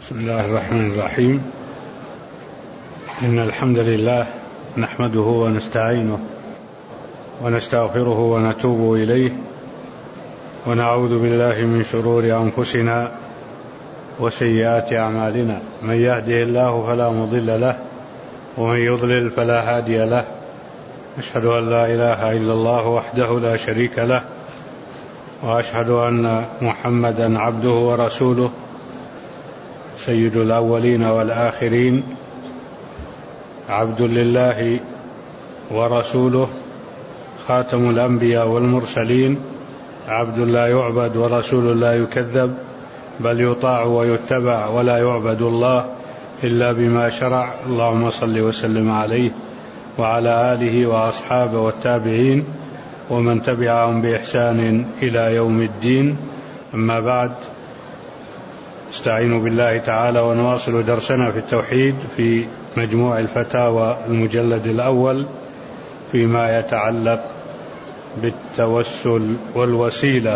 بسم الله الرحمن الرحيم. إن الحمد لله نحمده ونستعينه ونستغفره ونتوب إليه، ونعوذ بالله من شرور أنفسنا وسيئات أعمالنا. من يهده الله فلا مضل له، ومن يضلل فلا هادي له. أشهد أن لا إله إلا الله وحده لا شريك له، وأشهد أن محمدا عبده ورسوله، سيد الأولين والآخرين، عبد لله ورسوله، خاتم الأنبياء والمرسلين، عبد لا يعبد ورسول لا يكذب، بل يطاع ويتبع، ولا يعبد الله إلا بما شرع. اللهم صل وسلم عليه وعلى آله وأصحابه والتابعين ومن تبعهم بإحسان إلى يوم الدين. أما بعد، استعينوا بالله تعالى ونواصل درسنا في التوحيد في مجموع الفتاوى المجلد الأول فيما يتعلق بالتوسل والوسيلة،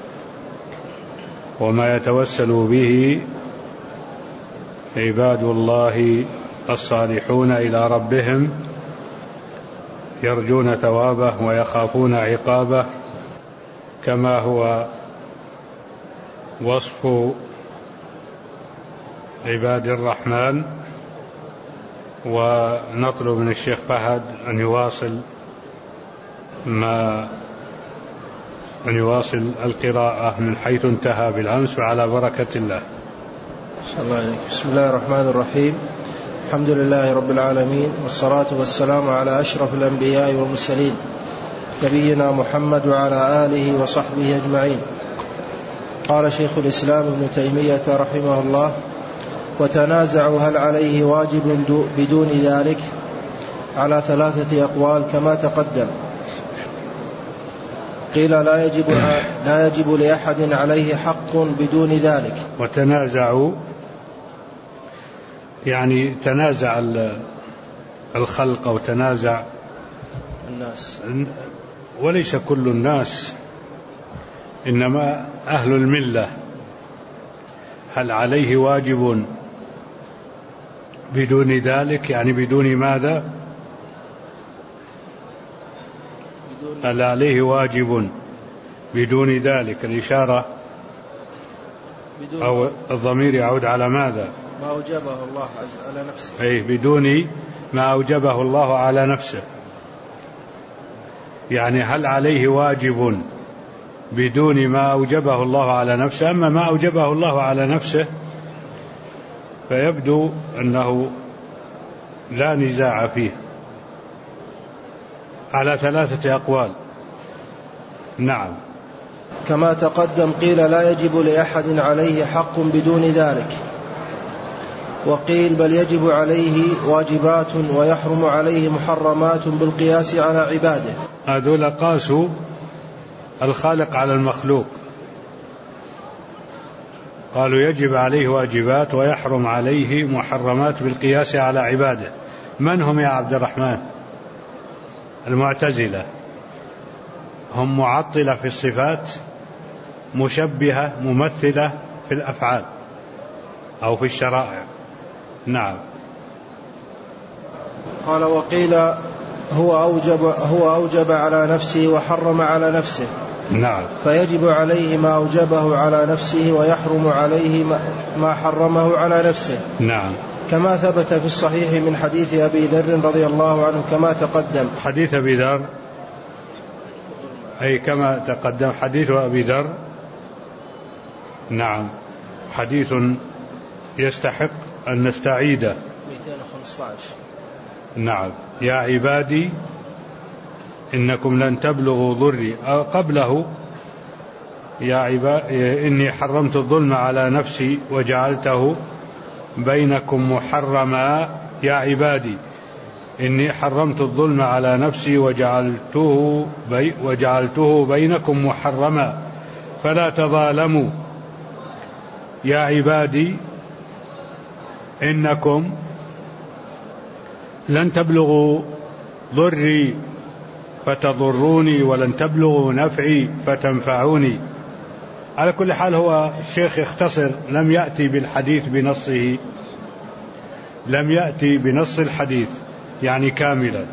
وما يتوسل به عباد الله الصالحون إلى ربهم، يرجون ثوابه ويخافون عقابه، كما هو وصف عباد الرحمن. ونطلب من الشيخ فهد أن يواصل القراءة من حيث انتهى بالأمس، وعلى بركة الله. بسم الله الرحمن الرحيم. الحمد لله رب العالمين، والصلاة والسلام على أشرف الأنبياء والمرسلين، نبينا محمد وعلى آله وصحبه أجمعين. قال شيخ الإسلام ابن تيمية رحمه الله: وتنازعوا هل عليه واجب بدون ذلك على 3 أقوال كما تقدم. قيل لا يجب لأحد عليه حق بدون ذلك. وتنازعوا يعني تنازع الخلق أو تنازع الناس، وليس كل الناس، إنما أهل الملة. هل عليه واجب بدون ذلك؟ يعني بدون ماذا؟ هل عليه واجب بدون ذلك؟ الإشارة أو الضمير يعود على ماذا؟ ما أوجبه الله على نفسه. أي بدون ما أوجبه الله على نفسه. يعني هل عليه واجب بدون ما أوجبه الله على نفسه؟ أما ما أوجبه الله على نفسه فيبدو أنه لا نزاع فيه، على 3 أقوال. نعم. كما تقدم، قيل لا يجب لأحد عليه حق بدون ذلك، وقيل بل يجب عليه واجبات ويحرم عليه محرمات بالقياس على عباده. هذول قاسوا الخالق على المخلوق، قالوا يجب عليه واجبات ويحرم عليه محرمات بالقياس على عباده. من هم يا عبد الرحمن؟ المعتزلة. هم معطلة في الصفات، مشبهة ممثلة في الأفعال أو في الشرائع. نعم. قال: وقيل هو أوجب على نفسه وحرم على نفسه. نعم. فيجب عليه ما أوجبه على نفسه، ويحرم عليه ما حرمه على نفسه. نعم. كما ثبت في الصحيح من حديث أبي ذر رضي الله عنه كما تقدم. حديث أبي ذر، أي كما تقدم حديث أبي ذر. نعم، حديث يستحق أن نستعيده. 215. نعم. يا عبادي إنكم لن تبلغوا ضري، قبله يا عبادي إني حرمت الظلم على نفسي وجعلته بينكم محرما. يا عبادي إني حرمت الظلم على نفسي وجعلته بينكم محرما فلا تظالموا. يا عبادي إنكم لن تبلغوا ضري فتضروني، ولن تبلغوا نفعي فتنفعوني. على كل حال هو الشيخ يختصر، لم يأتي بالحديث بنصه، لم يأتي بنص الحديث يعني كاملا.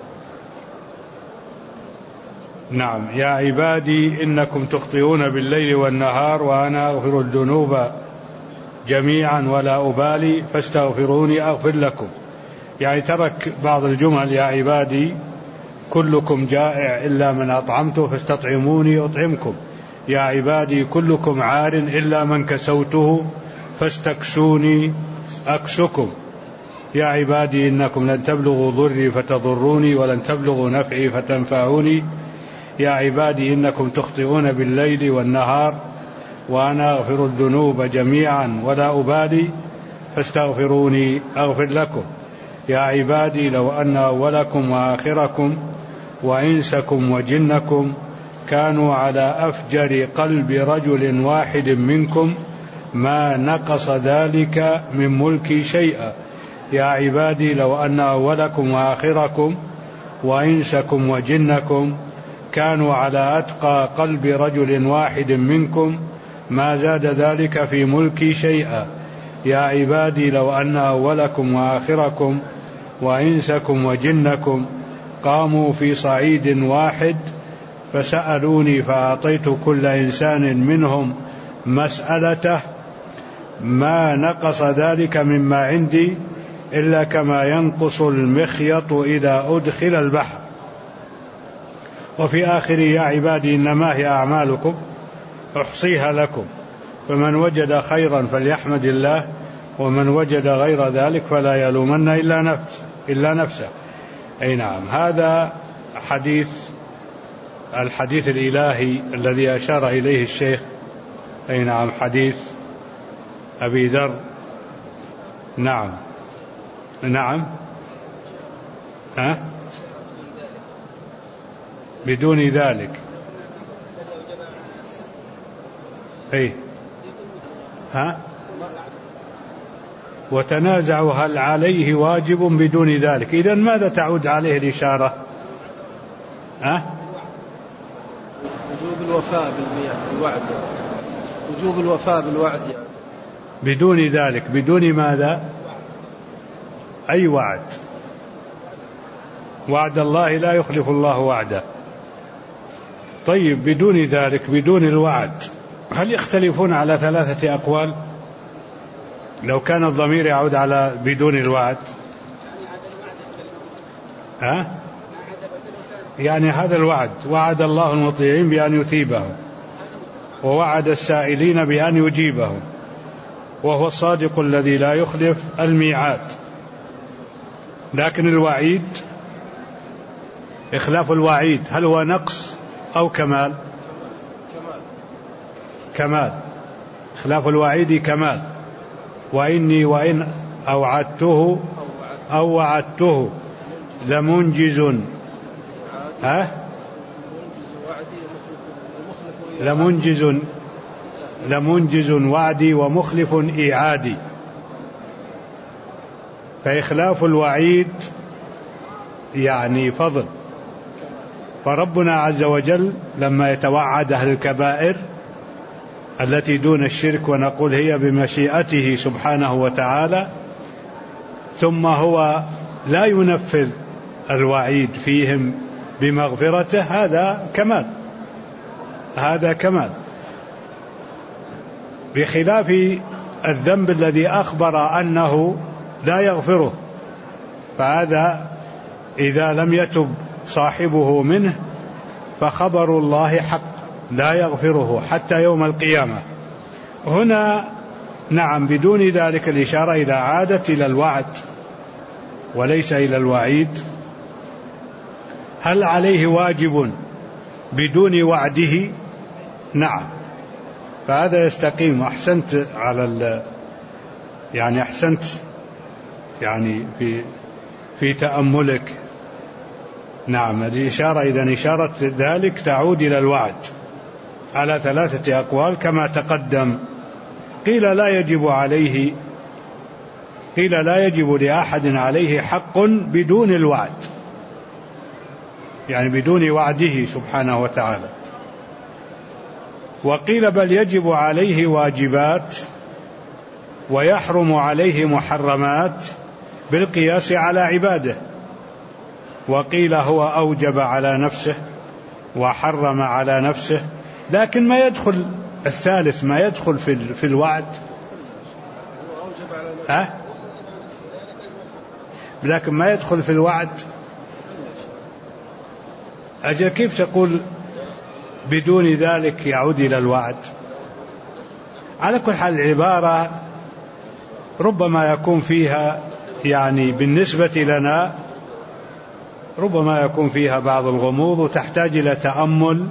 نعم. يا عبادي إنكم تخطئون بالليل والنهار وأنا أغفر الذنوب جميعا ولا أبالي فاستغفروني أغفر لكم. يعني ترك بعض الجمل: يا عبادي كلكم جائع إلا من أطعمته فاستطعموني أطعمكم، يا عبادي كلكم عار إلا من كسوته فاستكسوني أكسكم، يا عبادي إنكم لن تبلغوا ضري فتضروني ولن تبلغوا نفعي فتنفعوني، يا عبادي إنكم تخطئون بالليل والنهار وأنا أغفر الذنوب جميعا ولا أبالي فاستغفروني أغفر لكم، يا عبادي لو أن أولكم وآخركم وإنسكم وجنكم كانوا على أفجر قلب رجل واحد منكم ما نقص ذلك من ملكي شيئا، يا عبادي لو أن أولكم وآخركم وإنسكم وجنكم كانوا على أتقى قلب رجل واحد منكم ما زاد ذلك في ملكي شيئا، يا عبادي لو أن أولكم وآخركم وإنسكم وجنكم قاموا في صعيد واحد فسألوني فأعطيت كل إنسان منهم مسألته ما نقص ذلك مما عندي إلا كما ينقص المخيط إذا أدخل البحر. وفي آخر: يا عبادي إنما هي أعمالكم أحصيها لكم فمن وجد خيرا فليحمد الله ومن وجد غير ذلك فلا يلومن إلا نفسه. أي نعم. هذا الحديث الإلهي الذي أشار إليه الشيخ. أي نعم. حديث أبي ذر. نعم. نعم. بدون ذلك. أي وتنازعوا هل عليه واجب بدون ذلك. إذن ماذا تعود عليه الإشارة؟ وجوب الوفاء بالوعد، وجوب الوفاء بالوعد يعني. بدون ذلك. بدون ماذا؟ أي وعد؟ وعد الله لا يخلف الله وعده. طيب بدون ذلك، بدون الوعد، هل يختلفون على 3 أقوال؟ لو كان الضمير يعود على بدون الوعد يعني هذا الوعد وعد الله المطيعين بأن يثيبهم ووعد السائلين بأن يجيبهم وهو الصادق الذي لا يخلف الميعاد. لكن الوعيد، إخلاف الوعيد، هل هو نقص أو كمال؟ كمال. إخلاف الوعيد كمال. وإني وإن أوعدته أو وعدته لمنجز وعدي ومخلف إيعادي. فإخلاف الوعيد يعني فضل. فربنا عز وجل لما يتوعد أهل الكبائر التي دون الشرك ونقول هي بمشيئته سبحانه وتعالى، ثم هو لا ينفذ الوعيد فيهم بمغفرته، هذا كمال. بخلاف الذنب الذي أخبر أنه لا يغفره، فهذا إذا لم يتب صاحبه منه فخبر الله حق لا يغفره حتى يوم القيامة. هنا نعم بدون ذلك الإشارة إذا عادت إلى الوعد وليس إلى الوعيد. هل عليه واجب بدون وعده؟ نعم، فهذا يستقيم. أحسنت يعني في تأملك. نعم، هذه إشارة. إذن إشارة ذلك تعود إلى الوعد على 3 أقوال كما تقدم. قيل لا يجب لأحد عليه حق بدون الوعد، يعني بدون وعده سبحانه وتعالى. وقيل بل يجب عليه واجبات ويحرم عليه محرمات بالقياس على عباده. وقيل هو أوجب على نفسه وحرم على نفسه، لكن ما يدخل الثالث، ما يدخل في الوعد. لكن ما يدخل في الوعد. أجل كيف تقول بدون ذلك يعود إلى الوعد؟ على كل حال العبارة ربما يكون فيها يعني بالنسبة لنا ربما يكون فيها بعض الغموض وتحتاج إلى تأمل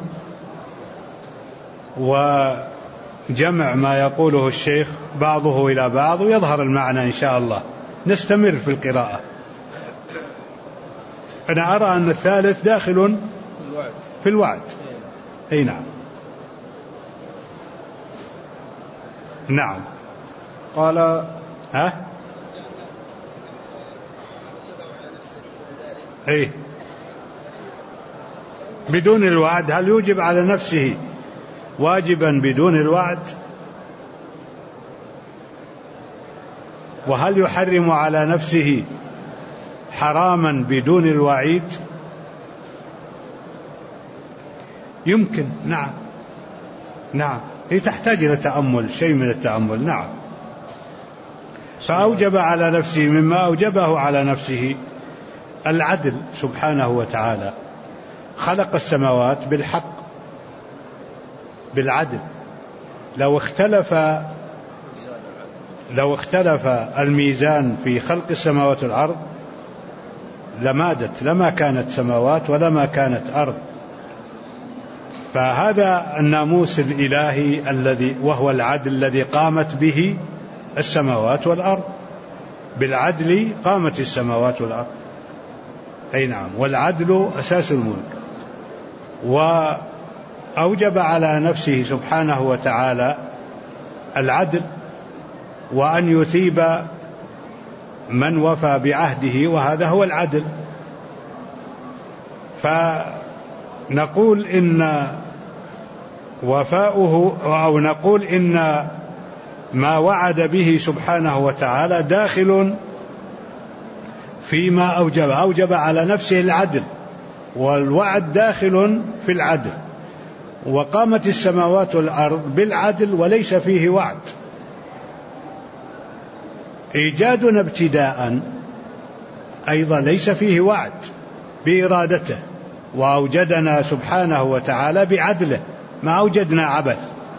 وجمع ما يقوله الشيخ بعضه إلى بعض ويظهر المعنى إن شاء الله. نستمر في القراءة. أنا أرى أن الثالث داخل في الوعد. أي نعم. نعم. قال أي بدون الوعد، هل يوجب على نفسه واجبا بدون الوعد؟ وهل يحرم على نفسه حراما بدون الوعيد؟ يمكن. نعم نعم، هي تحتاج إلى تأمل، شيء من التأمل. نعم. فأوجب على نفسه مما أوجبه على نفسه العدل سبحانه وتعالى. خلق السماوات بالحق بالعدل. لو اختلف الميزان في خلق السماوات والأرض لمادت، لما كانت سماوات ولما كانت أرض. فهذا الناموس الإلهي الذي وهو العدل الذي قامت به السماوات والأرض. بالعدل قامت السماوات والأرض. أي نعم. والعدل أساس الملك. وأوجب على نفسه سبحانه وتعالى العدل وأن يثيب من وفى بعهده، وهذا هو العدل. فنقول إن وفاؤه أو نقول إن ما وعد به سبحانه وتعالى داخل فيما أوجب على نفسه العدل، والوعد داخل في العدل. وقامت السماوات والأرض بالعدل وليس فيه وعد. إيجادنا ابتداء أيضا ليس فيه وعد بإرادته، وأوجدنا سبحانه وتعالى بعدله، ما أوجدنا عبث.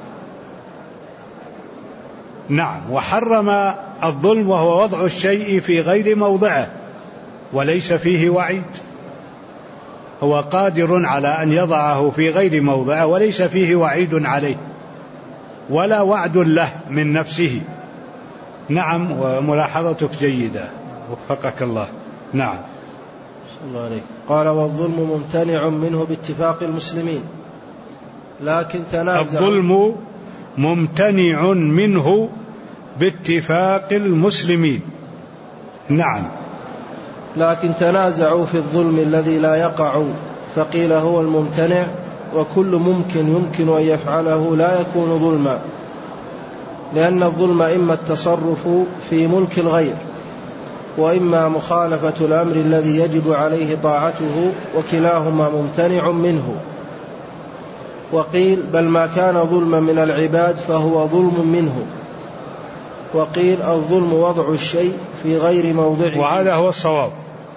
نعم. وحرم الظلم وهو وضع الشيء في غير موضعه وليس فيه وعيد. هو قادر على أن يضعه في غير موضعه وليس فيه وعيد عليه ولا وعد له من نفسه. نعم. وملاحظتك جيدة، وفقك الله. نعم. الله عليك. قال والظلم ممتنع منه باتفاق المسلمين، لكن تنازع. الظلم ممتنع منه باتفاق المسلمين. نعم. لكن تنازعوا في الظلم الذي لا يقع، فقيل هو الممتنع، وكل ممكن يمكن أن يفعله لا يكون ظلما، لأن الظلم إما التصرف في ملك الغير، وإما مخالفة الأمر الذي يجب عليه طاعته، وكلاهما ممتنع منه. وقيل بل ما كان ظلما من العباد فهو ظلم منه. وقيل الظلم وضع الشيء في غير موضعه. وهذا هو الصواب.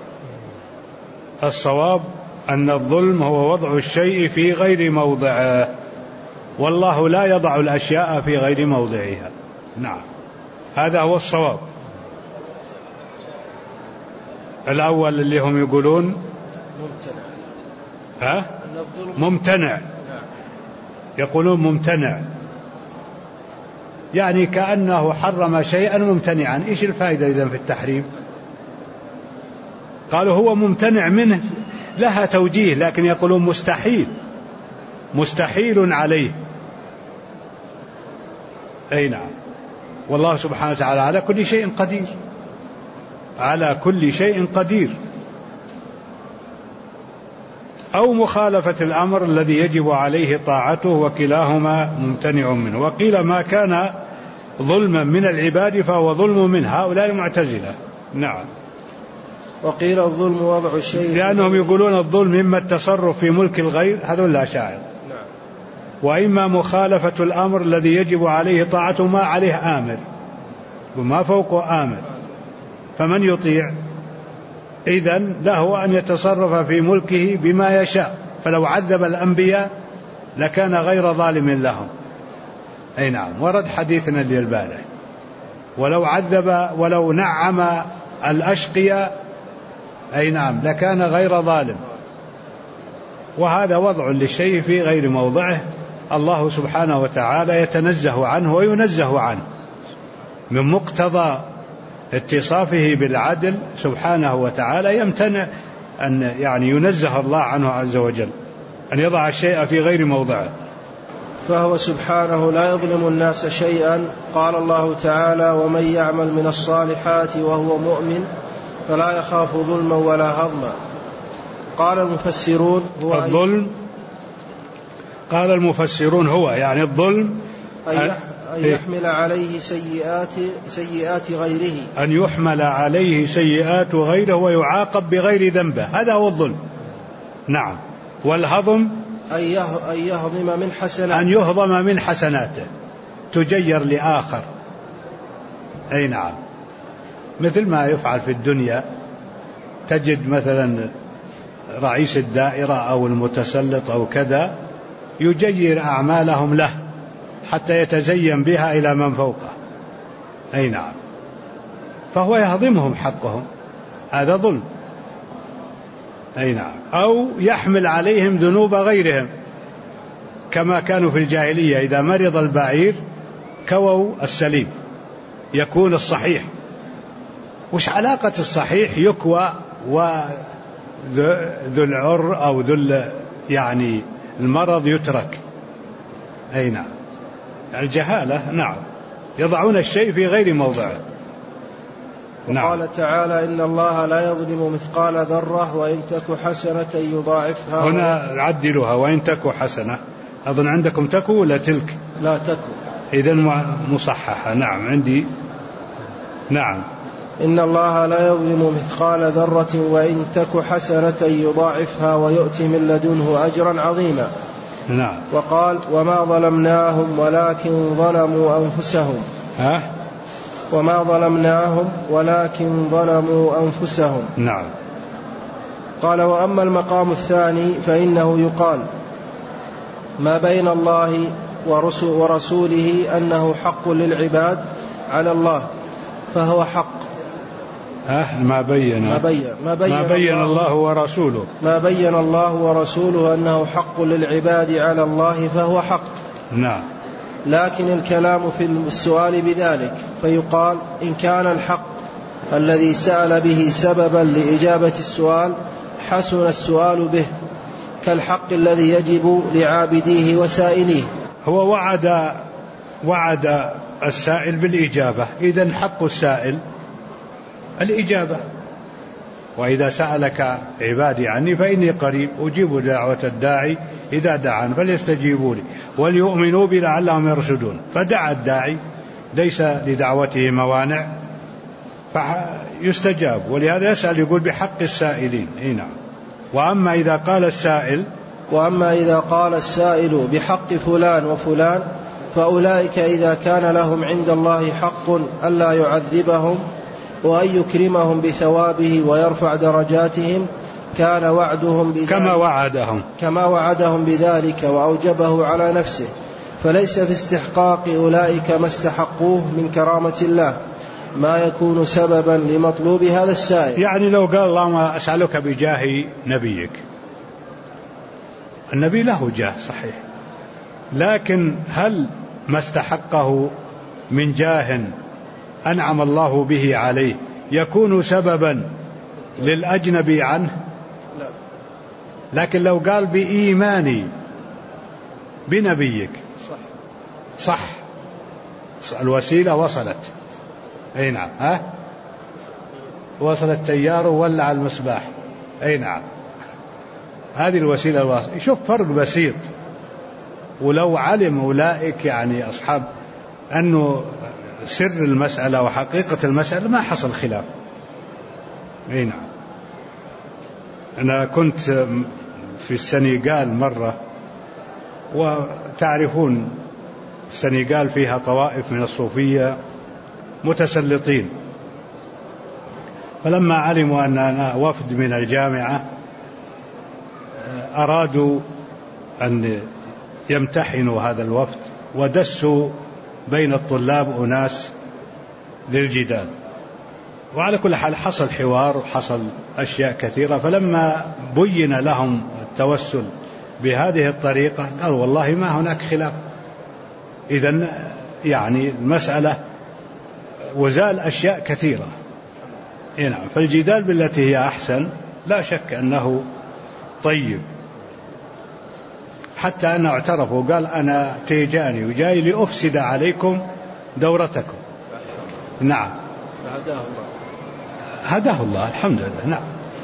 الصواب أن الظلم هو وضع الشيء في غير موضعه، والله لا يضع الأشياء في غير موضعها. نعم. هذا هو الصواب. الأول اللي هم يقولون ممتنع، يقولون ممتنع، يعني كأنه حرم شيئا ممتنعا. إيش الفائدة إذن في التحريم؟ قالوا هو ممتنع منه، لها توجيه، لكن يقولون مستحيل عليه. أي نعم. والله سبحانه وتعالى على كل شيء قدير، على كل شيء قدير. أو مخالفة الأمر الذي يجب عليه طاعته، وكلاهما ممتنع منه. وقيل ما كان ظلما من العباد فهو ظلم من هؤلاء المعتزلة. نعم. وقيل الظلم وضع الشيء، لأنهم يقولون الظلم إما التصرف في ملك الغير، هذول لا شاعر، وإما مخالفة الأمر الذي يجب عليه طاعته، ما عليه آمر وما فوقه آمر، فمن يطيع إذن له أن يتصرف في ملكه بما يشاء، فلو عذب الأنبياء لكان غير ظالم لهم. أي نعم. ورد حديثنا البارح، ولو عذب ولو نعم الأشقياء أي نعم لكان غير ظالم. وهذا وضع للشيء في غير موضعه، الله سبحانه وتعالى يتنزه عنه وينزه عنه، من مقتضى اتصافه بالعدل سبحانه وتعالى يمتنع أن ينزه الله عنه عز وجل أن يضع الشيء في غير موضعه. فهو سبحانه لا يظلم الناس شيئا. قال الله تعالى: ومن يعمل من الصالحات وهو مؤمن فلا يخاف ظلما ولا هضما. قال المفسرون هو الظلم، قال المفسرون هو يعني الظلم أن يحمل عليه سيئات غيره، أن يحمل عليه سيئات غيره ويعاقب بغير ذنبه، هذا هو الظلم. نعم. والهضم أن يهضم من حسناته تجير لآخر. أي نعم. مثل ما يفعل في الدنيا، تجد مثلا رئيس الدائرة أو المتسلط أو كذا يجير أعمالهم له حتى يتزين بها إلى من فوقه. أي نعم. فهو يهضمهم حقهم، هذا ظلم. أي نعم. أو يحمل عليهم ذنوب غيرهم، كما كانوا في الجاهلية إذا مرض البعير كووا السليم يكون الصحيح. وش علاقة الصحيح يكوى وذو العر أو ذو المرض يترك؟ أي نعم. الجهالة. نعم. يضعون الشيء في غير موضعه. نعم. وقال تعالى: إن الله لا يظلم مثقال ذرة وإن تك حسنة يضاعفها. هنا عدلوها وإن تك حسنة، أظن عندكم تكو ولا تلك؟ لا تكو، إذن مصححة. نعم عندي. نعم. إن الله لا يظلم مثقال ذرة وإن تك حسنة يضاعفها ويؤتي من لدنه أجرا عظيما. نعم. وقال: وما ظلمناهم ولكن ظلموا أنفسهم. وما ظلمناهم ولكن ظلموا أنفسهم. نعم. قال: وأما المقام الثاني فإنه يقال ما بين الله ورسوله أنه حق للعباد على الله فهو حق. ما بين الله ورسوله، ما بين الله ورسوله أنه حق للعباد على الله فهو حق. نعم. لكن الكلام في السؤال بذلك، فيقال إن كان الحق الذي سأل به سببا لإجابة السؤال حسن السؤال به، كالحق الذي يجب لعابديه وسائليه. هو وعد السائل بالإجابة، إذن حق السائل الإجابة. وإذا سألك عبادي عني فإني قريب أجيب دعوة الداعي إذا دعان فليستجيبوا لي وليؤمنوا بي لعلهم يرشدون. فدعا الداعي ليس لدعوته موانع فيستجاب، ولهذا يسأل يقول بحق السائلين. نعم. وأما إذا قال السائل بحق فلان وفلان فأولئك إذا كان لهم عند الله حق ألا يعذبهم وأن يكرمهم بثوابه ويرفع درجاتهم كان وعدهم بذلك كما وعدهم بذلك وأوجبه على نفسه، فليس في استحقاق أولئك ما استحقوه من كرامة الله ما يكون سببا لمطلوب هذا السائل. يعني لو قال اللهم أسألك بجاه نبيك، النبي له جاه صحيح، لكن هل ما استحقه من جاه أنعم الله به عليه يكون سببا للأجنبي عنه؟ لا. لكن لو قال بإيماني بنبيك صح الوسيلة وصلت. أي نعم. وصل التيار وولع المصباح. أي نعم. هذه الوسيلة الواسطة. شوف فرق بسيط، ولو علم أولئك يعني أصحاب أنه سر المسألة وحقيقة المسألة ما حصل خلاف. نعم. أنا كنت في السنغال مرة، وتعرفون السنغال فيها طوائف من الصوفية متسلطين، فلما علموا أننا وفد من الجامعة أرادوا أن يمتحنوا هذا الوفد، ودسوا بين الطلاب أناس للجدال. وعلى كل حال حصل حوار وحصل أشياء كثيرة، فلما بين لهم التوسل بهذه الطريقة قالوا والله ما هناك خلاف. إذن يعني المسألة وزال أشياء كثيرة. نعم. فالجدال بالتي هي أحسن لا شك أنه طيب، حتى أنه اعترف وقال أنا تيجاني وجاي لأفسد عليكم دورتكم. نعم. هداه الله. هداه الله الحمد لله. نعم.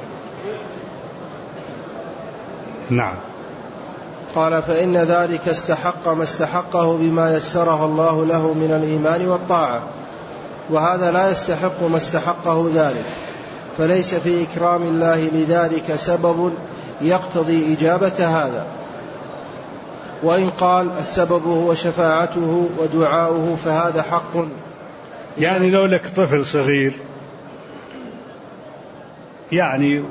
نعم. قال فإن ذلك استحق ما استحقه بما يسره الله له من الإيمان والطاعة، وهذا لا يستحق ما استحقه ذلك، فليس في إكرام الله لذلك سبب يقتضي إجابة هذا. وإن قال السبب هو شفاعته ودعاؤه فهذا حق. يعني لو لك طفل صغير يعني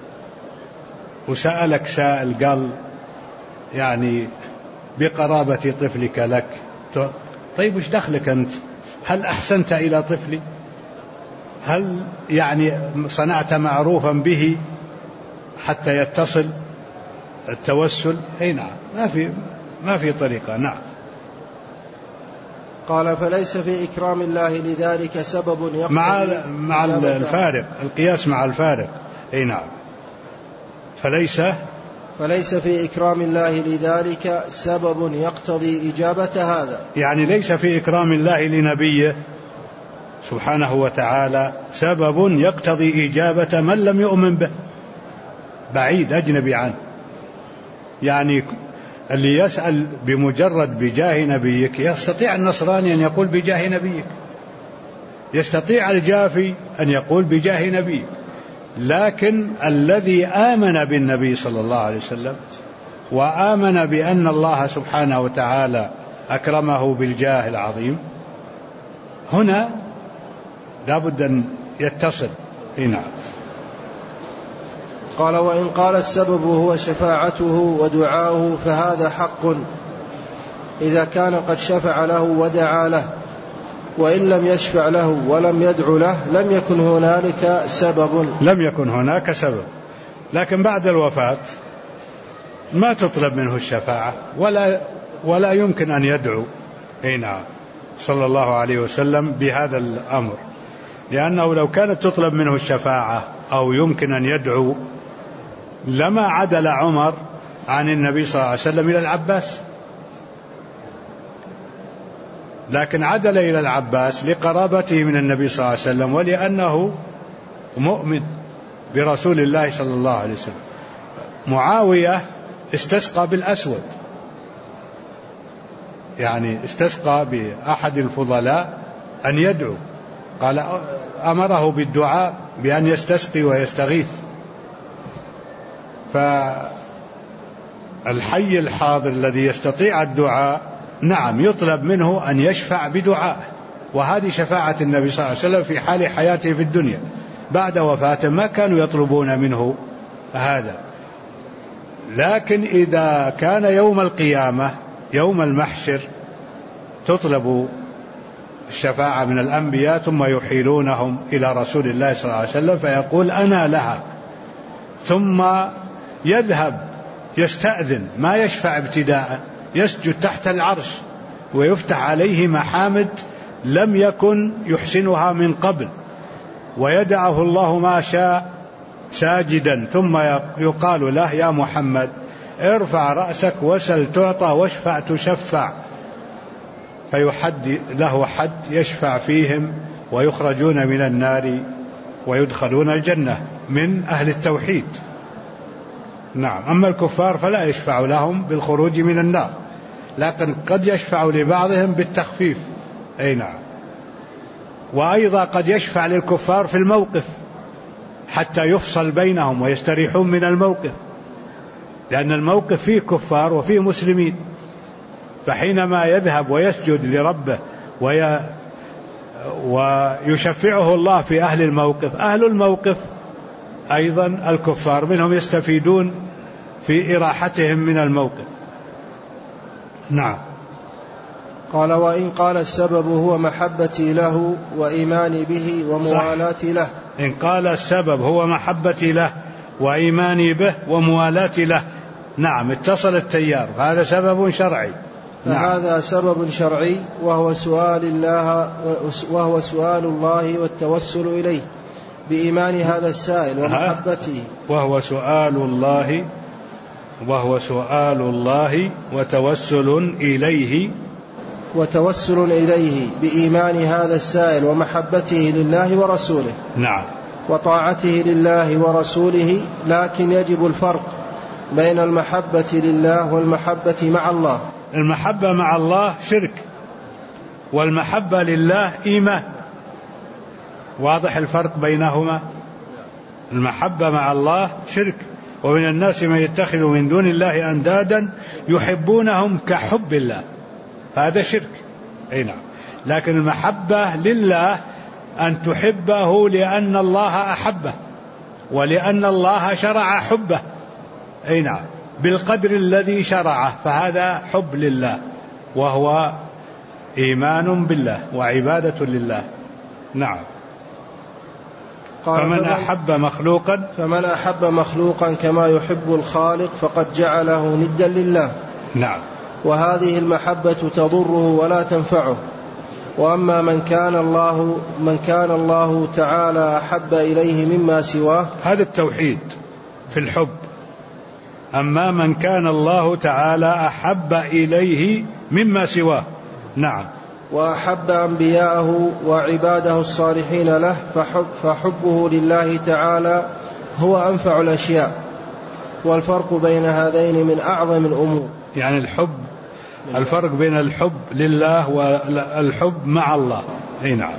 وسألك سائل قال يعني بقرابة طفلك لك، طيب وش دخلك أنت؟ هل أحسنت إلى طفلي؟ هل يعني صنعت معروفا به حتى يتصل التوسل؟ أي نعم، ما في طريقة. نعم. قال فليس في إكرام الله لذلك سبب يقتضي مع الفارق، القياس مع الفارق. أي نعم. فليس في إكرام الله لذلك سبب يقتضي إجابة هذا. يعني ليس في إكرام الله لنبيه سبحانه وتعالى سبب يقتضي إجابة من لم يؤمن به، بعيد أجنبي عنه. يعني اللي يسأل بمجرد بجاه نبيك، يستطيع النصراني أن يقول بجاه نبيك، يستطيع الجافي أن يقول بجاه نبيك، لكن الذي آمن بالنبي صلى الله عليه وسلم وآمن بأن الله سبحانه وتعالى أكرمه بالجاه العظيم، هنا لا بد أن يتصل. نعم. قال وإن قال السبب هو شفاعته ودعاؤه فهذا حق إذا كان قد شفع له ودعا له، وإن لم يشفع له ولم يدع له لم يكن هناك سبب. لكن بعد الوفاة ما تطلب منه الشفاعة ولا يمكن أن يدعو. نعم. صلى الله عليه وسلم بهذا الأمر، لأنه لو كانت تطلب منه الشفاعة أو يمكن أن يدعو لما عدل عمر عن النبي صلى الله عليه وسلم إلى العباس، لكن عدل إلى العباس لقرابته من النبي صلى الله عليه وسلم ولأنه مؤمن برسول الله صلى الله عليه وسلم. معاوية استسقى بالأسود، يعني استسقى بأحد الفضلاء أن يدعو، قال أمره بالدعاء بأن يستسقي ويستغيث. فالحي الحاضر الذي يستطيع الدعاء نعم يطلب منه أن يشفع بدعاء، وهذه شفاعة النبي صلى الله عليه وسلم في حال حياته في الدنيا. بعد وفاته ما كانوا يطلبون منه هذا. لكن إذا كان يوم القيامة يوم المحشر تطلب الشفاعة من الأنبياء ثم يحيلونهم إلى رسول الله صلى الله عليه وسلم فيقول أنا لها، ثم يذهب يستأذن، ما يشفع ابتداء، يسجد تحت العرش ويفتح عليه محامد لم يكن يحسنها من قبل، ويدعه الله ما شاء ساجدا، ثم يقال له يا محمد ارفع رأسك وسل تعطى واشفع تشفع، فيحد له حد يشفع فيهم ويخرجون من النار ويدخلون الجنة من أهل التوحيد. نعم. أما الكفار فلا يشفع لهم بالخروج من النار، لكن قد يشفع لبعضهم بالتخفيف. أي نعم. وأيضا قد يشفع للكفار في الموقف حتى يفصل بينهم ويستريحون من الموقف، لأن الموقف فيه كفار وفيه مسلمين، فحينما يذهب ويسجد لربه ويشفعه الله في أهل الموقف، أهل الموقف أيضا الكفار منهم يستفيدون في إراحتهم من الموقف. نعم. قال: وإن قال السبب هو محبتي له وإيماني به وموالاتي له. إن قال السبب هو محبتي له وإيماني به وموالاتي له، نعم، اتصل التيار، هذا سبب شرعي. فهذا نعم. سبب شرعي وهو سؤال الله والتوسل إليه بإيمان هذا السائل ومحبته. وهو سؤال الله وتوسل إليه بإيمان هذا السائل ومحبته لله ورسوله. نعم. وطاعته لله ورسوله، لكن يجب الفرق بين المحبة لله والمحبة مع الله. المحبة مع الله شرك، والمحبة لله إيمان. واضح الفرق بينهما؟ المحبة مع الله شرك، ومن الناس من يتخذ من دون الله أندادا يحبونهم كحب الله، هذا شرك. أي نعم. لكن المحبة لله أن تحبه لأن الله أحبه ولأن الله شرع حبه. أي نعم. بالقدر الذي شرعه، فهذا حب لله، وهو إيمان بالله وعبادة لله. نعم. فمن أحب مخلوقا كما يحب الخالق فقد جعله ندا لله. نعم. وهذه المحبة تضره ولا تنفعه. وأما من كان الله تعالى أحب إليه مما سواه، هذا التوحيد في الحب. أما من كان الله تعالى أحب إليه مما سواه، نعم، وأحب أنبياءه وعباده الصالحين له، فحبه لله تعالى هو أنفع الأشياء. والفرق بين هذين من أعظم الأمور. يعني الفرق بين الحب لله والحب مع الله. أي نعم.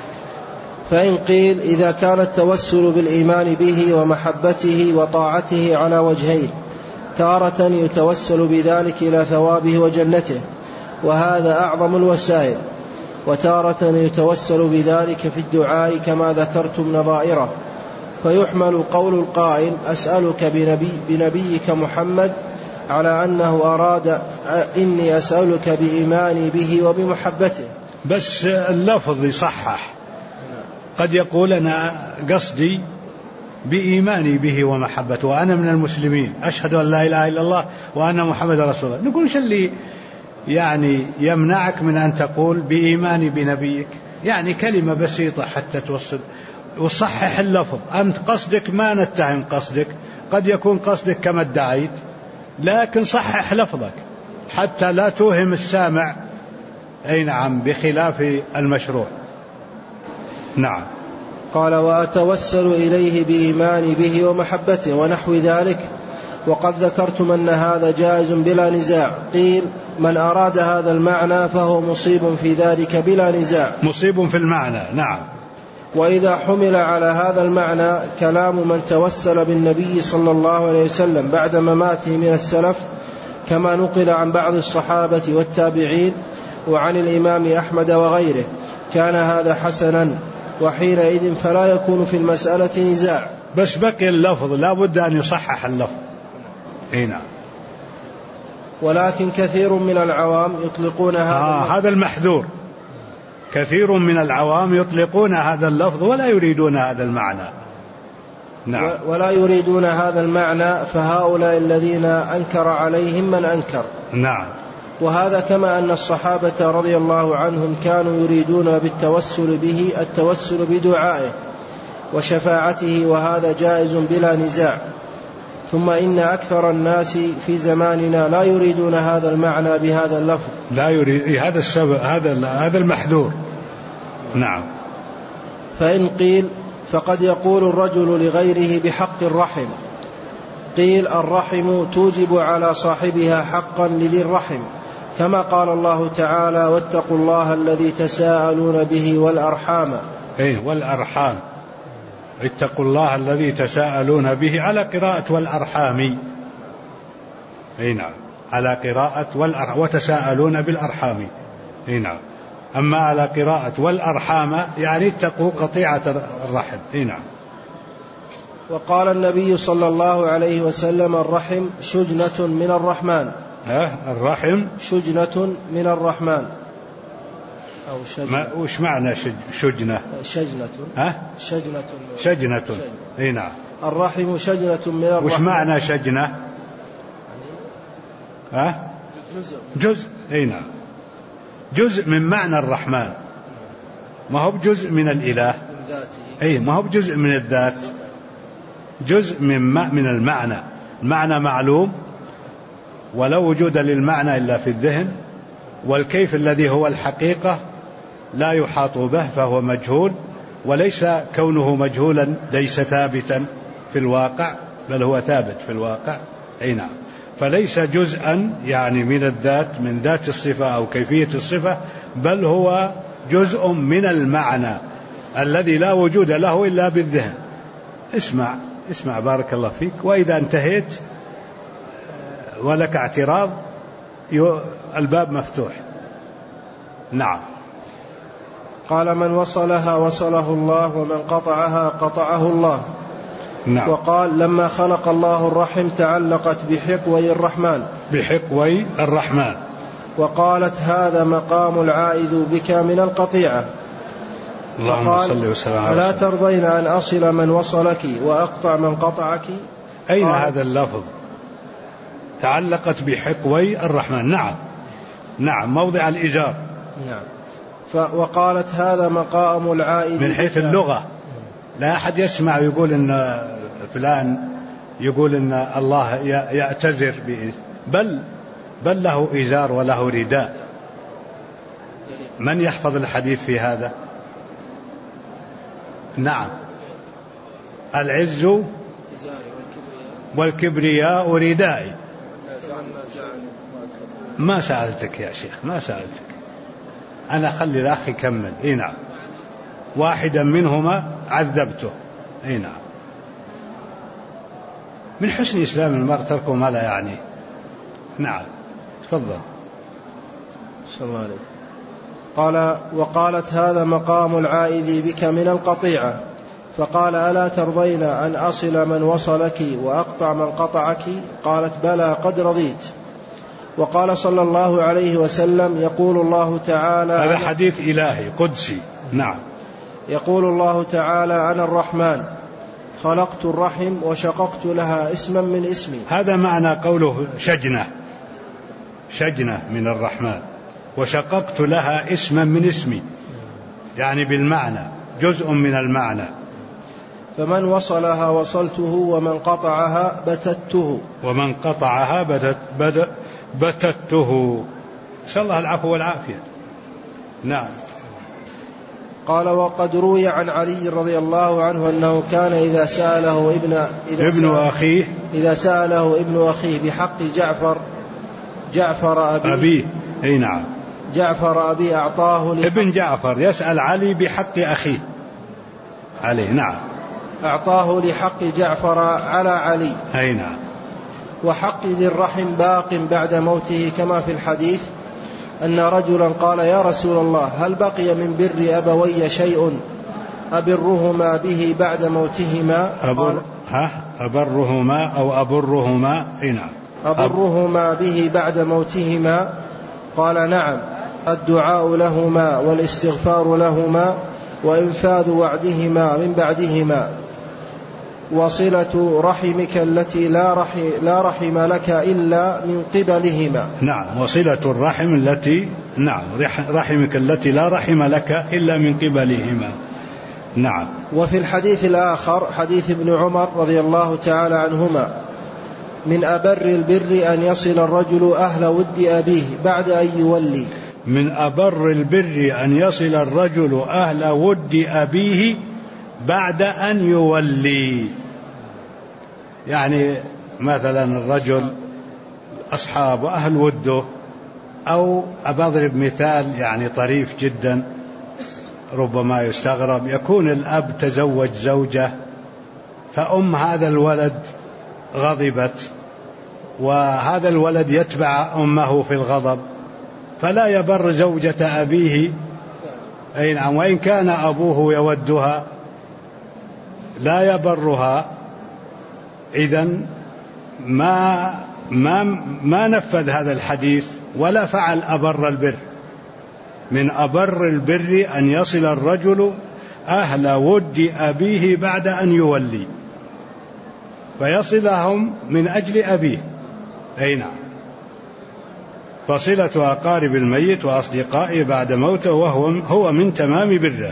فإن قيل إذا كان التوسل بالإيمان به ومحبته وطاعته على وجهين، تارة يتوسل بذلك إلى ثوابه وجنته، وهذا أعظم الوسائل، وتارة يتوسل بذلك في الدعاء كما ذكرتم نظائره، فيحمل قول القائل: أسألك بنبيك محمد على أنه أراد إني أسألك بإيماني به وبمحبته. بس اللفظ يصحح، قد يقول أنا قصدي بإيماني به ومحبته وأنا من المسلمين، أشهد أن لا إله إلا الله وأن محمد رسول الله. نقول: شو اللي يعني يمنعك من أن تقول بإيماني بنبيك؟ يعني كلمة بسيطة حتى توصل وصحح اللفظ. أنت قصدك ما نتهم قصدك، قد يكون قصدك كما ادعيت، لكن صحح لفظك حتى لا توهم السامع. أي نعم. بخلاف المشروع. نعم. قال: وأتوسل إليه بإيماني به ومحبته ونحو ذلك، وقد ذكرتم أن هذا جائز بلا نزاع. قيل: من أراد هذا المعنى فهو مصيب في ذلك بلا نزاع. مصيب في المعنى. نعم. وإذا حمل على هذا المعنى كلام من توسل بالنبي صلى الله عليه وسلم بعد مماته من السلف، كما نقل عن بعض الصحابة والتابعين وعن الإمام أحمد وغيره، كان هذا حسنا، وحينئذ فلا يكون في المسألة نزاع. بس بقي اللفظ، لا بد أن يصحح اللفظ. هنا. ولكن كثير من العوام يطلقون هذا المحذور. كثير من العوام يطلقون هذا اللفظ ولا يريدون هذا المعنى. نعم. ولا يريدون هذا المعنى، فهؤلاء الذين أنكر عليهم من أنكر. نعم. وهذا كما أن الصحابة رضي الله عنهم كانوا يريدون بالتوسل به التوسل بدعائه وشفاعته، وهذا جائز بلا نزاع. ثم إن أكثر الناس في زماننا لا يريدون هذا المعنى بهذا اللفظ. لا يريد هذا السبب، هذا المحذور. نعم. فإن قيل: فقد يقول الرجل لغيره بحق الرحم، قيل الرحم توجب على صاحبها حقا لذي الرحم، كما قال الله تعالى واتقوا الله الذي تساءلون به والأرحام. والأرحام، اتقوا الله الذي تساءلون به، على قراءة والأرحام. نعم، على قراءة وتساءلون بالأرحام. نعم. أما على قراءة والأرحام يعني اتقوا قطيعة الرحم. نعم. وقال النبي صلى الله عليه وسلم الرحم شجنة من الرحمن. الرحم شجنة من الرحمن أو شجنة. وش معنى شجنة؟ شجنة. نعم. الرحم شجنة من الرحمن. وش معنى شجنة؟ جزء. نعم، جزء من معنى الرحمن، ما هو بجزء من الإله. ما هو بجزء من الذات، جزء من المعنى. المعنى معلوم ولا وجود للمعنى إلا في الذهن، والكيف الذي هو الحقيقة لا يحاط به فهو مجهول، وليس كونه مجهولا ليس ثابتا في الواقع، بل هو ثابت في الواقع. نعم. فليس جزءا يعني من الذات، من ذات الصفة أو كيفية الصفة، بل هو جزء من المعنى الذي لا وجود له إلا بالذهن. اسمع بارك الله فيك. وإذا انتهيت ولك اعتراض الباب مفتوح. نعم. قال من وصلها وصله الله ومن قطعها قطعه الله. نعم. وقال لما خلق الله الرحم تعلقت بحقوي الرحمن. وقالت هذا مقام العائذ بك من القطيعة. اللهم صل وسلم على ألا ترضين أن أصل من وصلك وأقطع من قطعك؟ أين هذا اللفظ؟ تعلقت بحقوي الرحمن. نعم، موضع الإزار. نعم. وقالت هذا مقام العائد من حيث اللغة. لا أحد يسمع يقول إن فلان يقول إن الله يعتذر بل له إزار وله رداء. من يحفظ الحديث في هذا؟ نعم. العز والكبرياء ردائي. ما سألتك يا شيخ، ما سألتك أنا، خلي الأخ يكمل. نعم. واحدا منهما عذبته. نعم. من حسن إسلام المرء تركه ما لا يعنيه. نعم، تفضل. صلى الله عليه. قال وقالت هذا مقام العائذ بك من القطيعة. فقال ألا ترضين أن أصل من وصلك وأقطع من قطعك؟ قالت بلى قد رضيت. وقال صلى الله عليه وسلم يقول الله تعالى، هذا حديث إلهي قدسي. نعم. يقول الله تعالى أنا الرحمن خلقت الرحم وشققت لها اسما من اسمي. هذا معنى قوله شجنة من الرحمن وشققت لها اسما من اسمي، يعني بالمعنى، جزء من المعنى. فمن وصلها وصلته ومن قطعها بتته. نسأل الله العفو والعافية. نعم. قال وقد روي عن علي رضي الله عنه أنه كان إذا سأله ابن أخيه بحق جعفر أبيه. نعم. جعفر أبي أعطاه ابن جعفر يسأل علي بحق أخيه علي. نعم. أعطاه لحق جعفر على علي. نعم. وحق ذي الرحم باق بعد موته، كما في الحديث أن رجلا قال يا رسول الله هل بقي من بر أبوي شيء أبرهما به بعد موتهما؟ أبرهما أو أبرهما. نعم. أبرهما به بعد موتهما؟ قال نعم، الدعاء لهما والاستغفار لهما وإنفاذ وعدهما من بعدهما، وصلة رحمك التي لا رحم لك إلا من قبلهما. نعم. وصلة الرحم التي رحمك التي لا رحم لك إلا من قبلهما. نعم. وفي الحديث الآخر حديث ابن عمر رضي الله تعالى عنهما من أبر البر أن يصل الرجل أهل ود أبيه بعد أن يولي. من أبر البر أن يصل الرجل أهل ود أبيه بعد أن يولي، يعني مثلا الرجل أصحاب وأهل وده، أو أضرب مثال يعني طريف جدا ربما يستغرب، يكون الأب تزوج زوجة فأم هذا الولد غضبت، وهذا الولد يتبع أمه في الغضب فلا يبر زوجة أبيه، أي نعم، وإن كان أبوه يودها لا يبرها. إذن ما نفذ هذا الحديث ولا فعل أبر البر. من أبر البر أن يصل الرجل أهل ود أبيه بعد أن يولي، فيصلهم من أجل أبيه، أي نعم. فصلة أقارب الميت وأصدقائه بعد موته هو من تمام بره.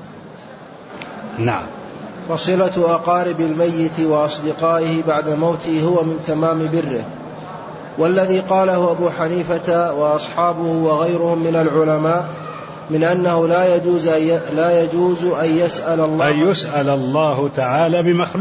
نعم. فصلة أقارب الميت وأصدقائه بعد موته هو من تمام بره. والذي قاله أبو حنيفة وأصحابه وغيرهم من العلماء من أنه لا يجوز أن يسأل الله تعالى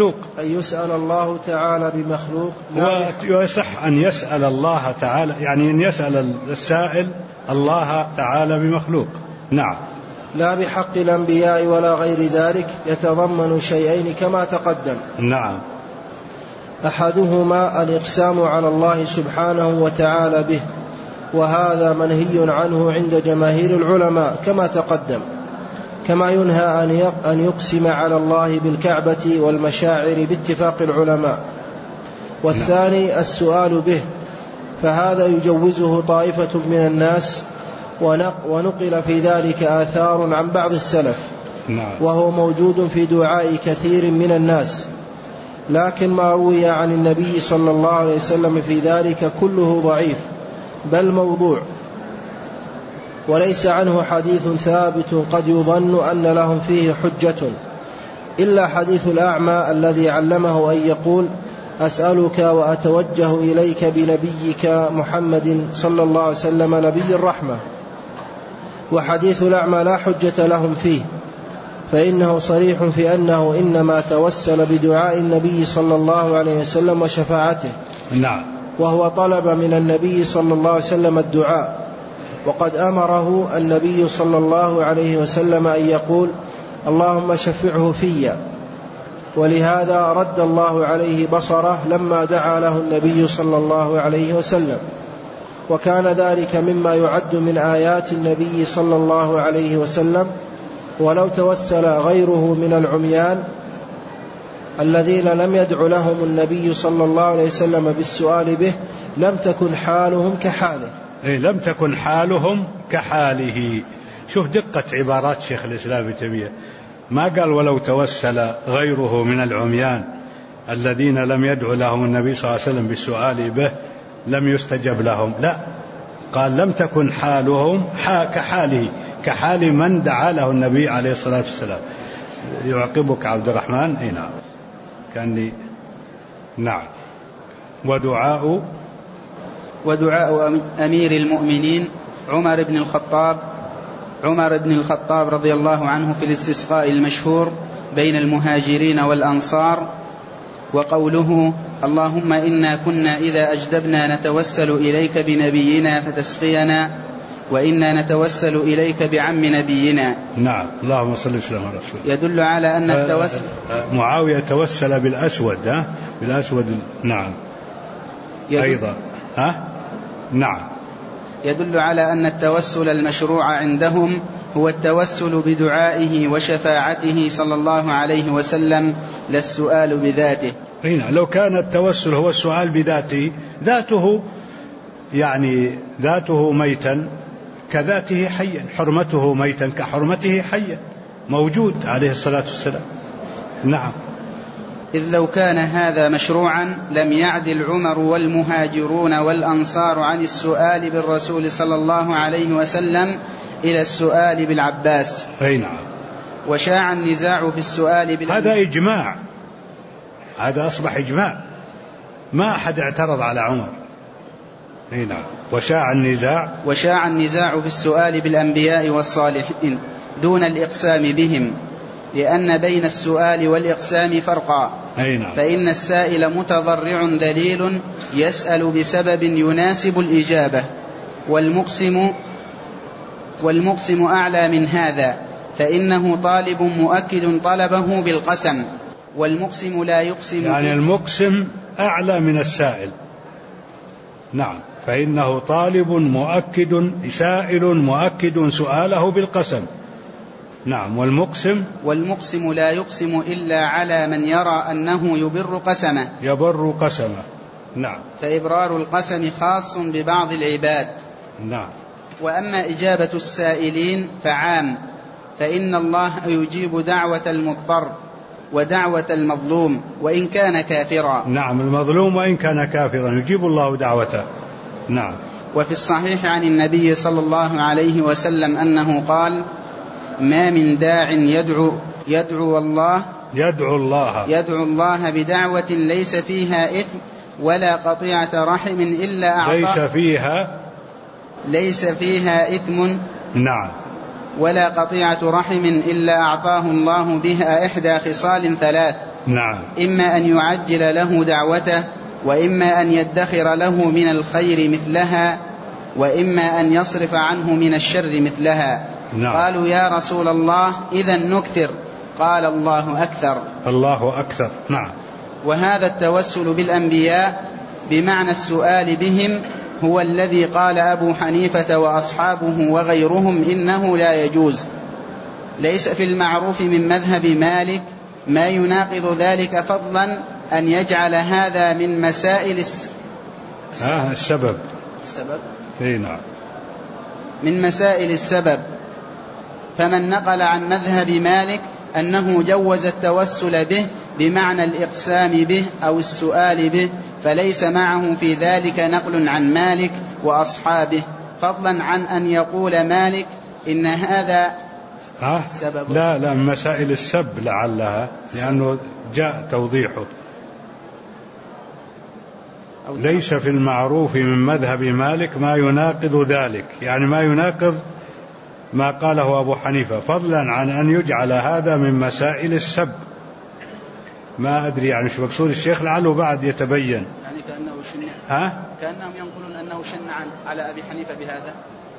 بمخلوق ويصح أن يسأل الله تعالى، يعني أن يسأل السائل الله تعالى بمخلوق. نعم. لا بحق الأنبياء ولا غير ذلك، يتضمن شيئين كما تقدم. نعم. أحدهما الإقسام على الله سبحانه وتعالى به، وهذا منهي عنه عند جماهير العلماء كما تقدم، كما ينهى أن يقسم على الله بالكعبة والمشاعر باتفاق العلماء. والثاني السؤال به، فهذا يجوزه طائفة من الناس، ونقل في ذلك آثار عن بعض السلف، وهو موجود في دعاء كثير من الناس، لكن ما روي عن النبي صلى الله عليه وسلم في ذلك كله ضعيف بل موضوع، وليس عنه حديث ثابت قد يظن أن لهم فيه حجة، إلا حديث الأعمى الذي علمه أن يقول أسألك وأتوجه إليك بنبيك محمد صلى الله عليه وسلم نبي الرحمة. وحديث الأعمى لا حجة لهم فيه، فإنه صريح في أنه إنما توسل بدعاء النبي صلى الله عليه وسلم وشفاعته. نعم. وهو طلب من النبي صلى الله عليه وسلم الدعاء، وقد أمره النبي صلى الله عليه وسلم أن يقول اللهم شفعه في، ولهذا رد الله عليه بصره لما دعا له النبي صلى الله عليه وسلم، وكان ذلك مما يعد من آيات النبي صلى الله عليه وسلم. ولو توسل غيره من العميان الذين لم يدع لهم النبي صلى الله عليه وسلم بالسؤال به لم تكن حالهم كحاله. لم تكن حالهم كحاله. شوف دقة عبارات شيخ الإسلام ابن تيمية، ما قال ولو توسل غيره من العميان الذين لم يدع لهم النبي صلى الله عليه وسلم بالسؤال به لم يستجب لهم، لا، قال لم تكن حالهم كحاله، كحال من دعا له النبي عليه الصلاة والسلام. يعقبك عبد الرحمن. نعم. كان نعم. ودعاء أمير المؤمنين عمر بن الخطاب رضي الله عنه في الاستسقاء المشهور بين المهاجرين والأنصار، وقوله اللهم إنا كنا إذا أجدبنا نتوسل إليك بنبينا فتسقينا، وإنا نتوسل إليك بعم نبينا. نعم. اللهم صل وسلم على رسول الله. يدل على أن التوسل معاوية توسل بالأسود، بالأسود. نعم. أيضا نعم. يدل على أن التوسل المشروع عندهم هو التوسل بدعائه وشفاعته صلى الله عليه وسلم، لا السؤال بذاته. لو كان التوسل هو السؤال بذاته، ذاته ميتا كذاته حيا، حرمته ميتا كحرمته حيا، موجود عليه الصلاة والسلام. نعم. إذ لو كان هذا مشروعا لم يعدل عمر والمهاجرون والأنصار عن السؤال بالرسول صلى الله عليه وسلم إلى السؤال بالعباس. نعم. وشاع النزاع في السؤال هذا إجماع، هذا أصبح إجماع، ما أحد اعترض على عمر. نعم. وشاع النزاع في السؤال بالأنبياء والصالحين دون الإقسام بهم، لأن بين السؤال والإقسام فرقا، فإن السائل متضرع ذليل يسأل بسبب يناسب الإجابة، والمقسم أعلى من هذا، فإنه طالب مؤكد طلبه بالقسم، والمقسم لا يقسم، يعني المقسم أعلى من السائل. نعم، فإنه طالب مؤكد سائل مؤكد سؤاله بالقسم. نعم، والمقسم لا يقسم إلا على من يرى أنه يبر قسمه. نعم، فإبرار القسم خاص ببعض العباد. نعم. وأما إجابة السائلين فعام، فإن الله يجيب دعوة المضطر ودعوة المظلوم وإن كان كافرا. نعم، المظلوم وإن كان كافرا يجيب الله دعوته. نعم. وفي الصحيح عن النبي صلى الله عليه وسلم أنه قال: ما من داع يدعو الله بدعوة ليس فيها إثم ولا قطيعة رحم إلا أعطاه، ليس فيها إثم، نعم، ولا قطيعة رحم إلا أعطاه الله بها إحدى خصال ثلاث. نعم. إما أن يعجل له دعوته، وإما أن يدخر له من الخير مثلها، وإما أن يصرف عنه من الشر مثلها. نعم. قالوا: يا رسول الله إذا نكثر. قال: الله أكثر. نعم. وهذا التوسل بالأنبياء بمعنى السؤال بهم هو الذي قال أبو حنيفة وأصحابه وغيرهم إنه لا يجوز. ليس في المعروف من مذهب مالك ما يناقض ذلك، فضلا أن يجعل هذا من مسائل السبب. نعم، من مسائل السبب. فمن نقل عن مذهب مالك أنه جوز التوسل به بمعنى الإقسام به أو السؤال به، فليس معه في ذلك نقل عن مالك وأصحابه، فضلا عن أن يقول مالك إن هذا سبب. لا، مسائل السب لعلها، لأنه جاء توضيحه. ليس في المعروف من مذهب مالك ما يناقض ذلك، يعني ما يناقض ما قاله أبو حنيفة، فضلا عن أن يجعل هذا من مسائل السب. ما أدري يعني شو مقصود الشيخ، لعله بعد يتبين. يعني كأنه كأنهم ينقلون أنه شن على أبي حنيفة بهذا،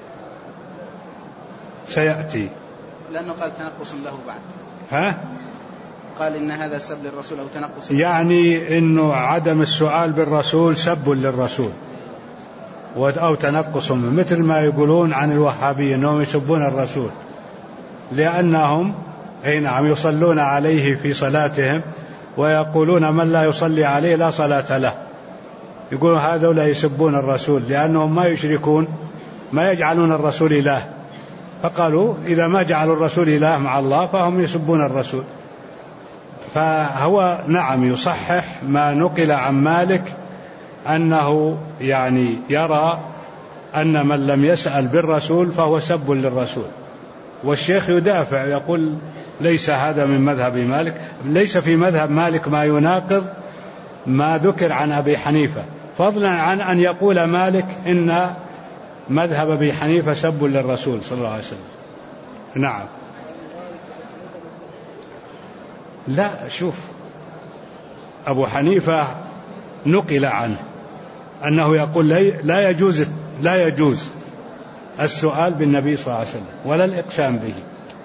سيأتي، لأنه قال تنقص له بعد. قال إن هذا سب للرسول أو تنقص، يعني إنه عدم السؤال بالرسول سب للرسول أو تنقص، مثل ما يقولون عن الوهابية أنهم يسبون الرسول، لأنهم نعم يصلون عليه في صلاتهم ويقولون من لا يصلي عليه لا صلاة له. يقولون هذول يسبون الرسول لأنهم ما يشركون، ما يجعلون الرسول إله، فقالوا إذا ما جعلوا الرسول إله مع الله فهم يسبون الرسول. فهو نعم يصحح ما نقل عن مالك أنه يعني يرى أن من لم يسأل بالرسول فهو سب للرسول، والشيخ يدافع يقول ليس هذا من مذهب مالك، ليس في مذهب مالك ما يناقض ما ذكر عن أبي حنيفة، فضلا عن أن يقول مالك إن مذهب أبي حنيفة سب للرسول صلى الله عليه وسلم. نعم. لا، شوف، أبو حنيفة نقل عنه أنه يقول لا يجوز السؤال بالنبي صلى الله عليه وسلم ولا الإقسام به.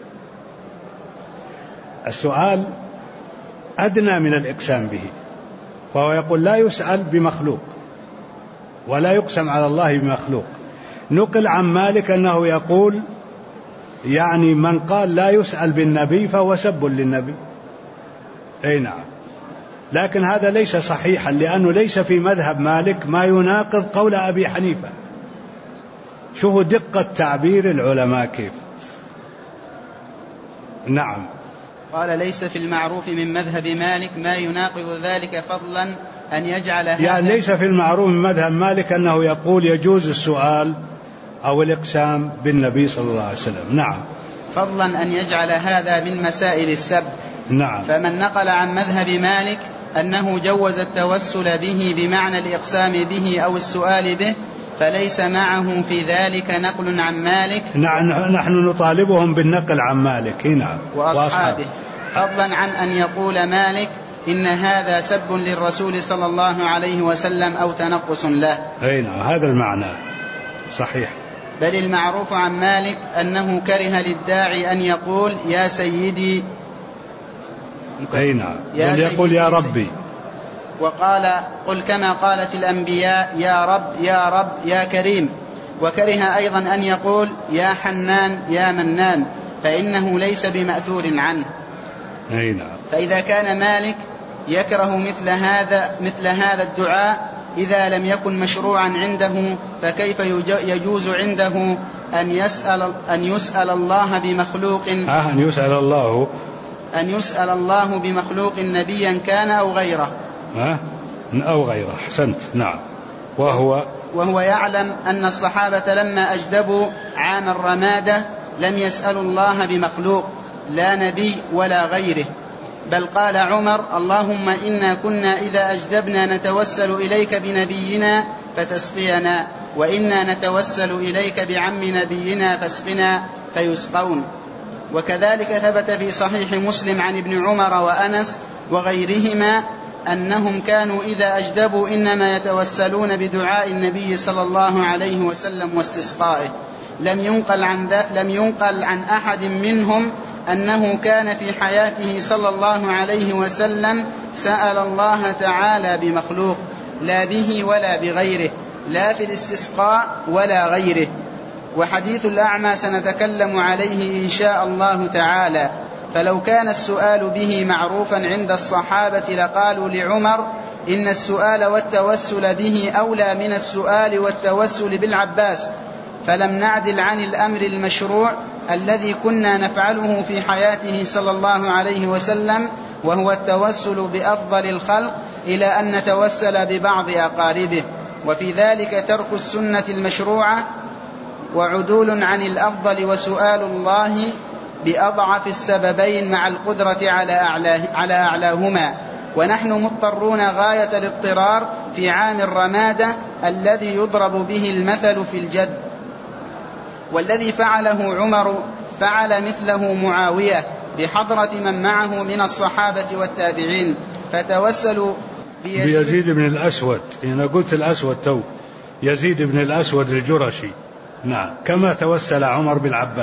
السؤال أدنى من الإقسام به، فهو يقول لا يسأل بمخلوق ولا يقسم على الله بمخلوق. نقل عن مالك أنه يقول يعني من قال لا يسأل بالنبي فهو سب للنبي. نعم، لكن هذا ليس صحيحا، لأنه ليس في مذهب مالك ما يناقض قول أبي حنيفة. شوفوا دقة تعبير العلماء كيف. نعم. قال ليس في المعروف من مذهب مالك ما يناقض ذلك، فضلا أن يجعل هذا، يعني ليس في المعروف من مذهب مالك أنه يقول يجوز السؤال أو الإقسام بالنبي صلى الله عليه وسلم. نعم. فضلا أن يجعل هذا من مسائل السب. نعم. فمن نقل عن مذهب مالك أنه جوز التوسل به بمعنى الإقسام به أو السؤال به فليس معه في ذلك نقل عن مالك. نحن نطالبهم بالنقل عن مالك. نعم. وأصحابه. فضلا عن أن يقول مالك إن هذا سب للرسول صلى الله عليه وسلم أو تنقص له. نعم هذا المعنى صحيح. بل المعروف عن مالك أنه كره للداعي أن يقول يا سيدي، نعم، بل يقول يا ربي. وقال قل كما قالت الأنبياء يا رب يا رب يا كريم. وكره أيضا أن يقول يا حنان يا منان، فإنه ليس بمأثور عنه. نعم. فإذا كان مالك يكره مثل هذا الدعاء إذا لم يكن مشروعا عنده، فكيف يجوز عنده أن يسأل الله بمخلوق أن يسأل الله بمخلوق نبيا كان أو غيره أو غيره. أحسنت. نعم. وهو يعلم أن الصحابة لما أجدبوا عام الرمادة لم يسألوا الله بمخلوق لا نبي ولا غيره، بل قال عمر اللهم إنا كنا إذا أجدبنا نتوسل إليك بنبينا فتسقينا، وإنا نتوسل إليك بعم نبينا فاسقنا فيسقون. وكذلك ثبت في صحيح مسلم عن ابن عمر وأنس وغيرهما أنهم كانوا إذا أجدبوا إنما يتوسلون بدعاء النبي صلى الله عليه وسلم واستسقائه. لم ينقل عن أحد منهم أنه كان في حياته صلى الله عليه وسلم سأل الله تعالى بمخلوق لا به ولا بغيره، لا في الاستسقاء ولا غيره. وحديث الأعمى سنتكلم عليه إن شاء الله تعالى. فلو كان السؤال به معروفا عند الصحابة لقالوا لعمر إن السؤال والتوسل به أولى من السؤال والتوسل بالعباس، فلم نعدل عن الأمر المشروع الذي كنا نفعله في حياته صلى الله عليه وسلم، وهو التوسل بأفضل الخلق إلى أن نتوسل ببعض أقاربه، وفي ذلك ترك السنة المشروعة وعدول عن الأفضل وسؤال الله بأضعف السببين مع القدرة على أعلاهما. ونحن مضطرون غاية الاضطرار في عام الرمادة الذي يضرب به المثل في الجد. والذي فعله عمر فعل مثله معاوية بحضرة من معه من الصحابة والتابعين، فتوسلوا بيزيد بن الأسود. أنا قلت الأسود تو، يزيد بن الأسود الجرشي. نعم. كما توسل عمر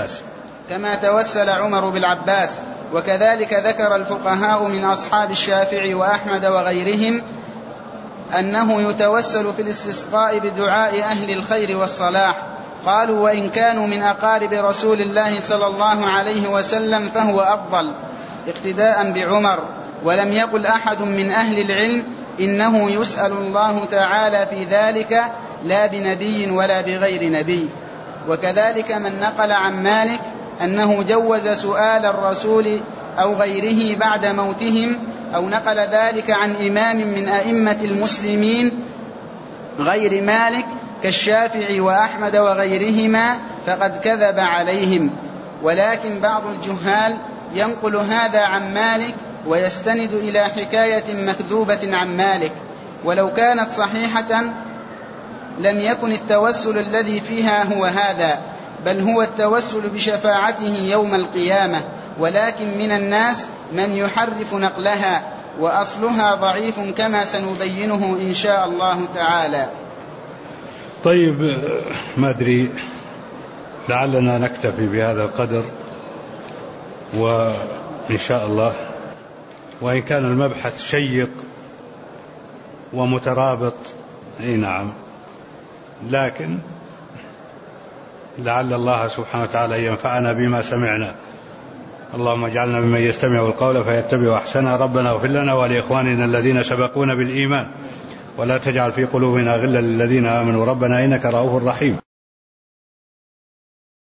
بالعباس. وكذلك ذكر الفقهاء من أصحاب الشافعي وأحمد وغيرهم أنه يتوسل في الاستسقاء بدعاء أهل الخير والصلاح. قالوا وإن كانوا من أقارب رسول الله صلى الله عليه وسلم فهو أفضل اقتداء بعمر. ولم يقل أحد من أهل العلم إنه يسأل الله تعالى في ذلك لا بنبي ولا بغير نبي. وكذلك من نقل عن مالك أنه جوز سؤال الرسول أو غيره بعد موتهم، أو نقل ذلك عن إمام من أئمة المسلمين غير مالك كالشافعي وأحمد وغيرهما، فقد كذب عليهم. ولكن بعض الجهال ينقل هذا عن مالك ويستند إلى حكاية مكذوبة عن مالك، ولو كانت صحيحة لم يكن التوسل الذي فيها هو هذا، بل هو التوسل بشفاعته يوم القيامة. ولكن من الناس من يحرف نقلها، وأصلها ضعيف كما سنبينه إن شاء الله تعالى. طيب، ما أدري، لعلنا نكتفي بهذا القدر وإن شاء الله. وإن كان المبحث شيق ومترابط، نعم، لكن لعل الله سبحانه وتعالى ينفعنا بما سمعنا. اللهم اجعلنا ممن يستمع القول فيتبع أحسنه. ربنا اغفر لنا ولإخواننا الذين سبقونا بالإيمان، ولا تجعل في قلوبنا غلا للذين آمنوا ربنا إنك رؤوف رحيم.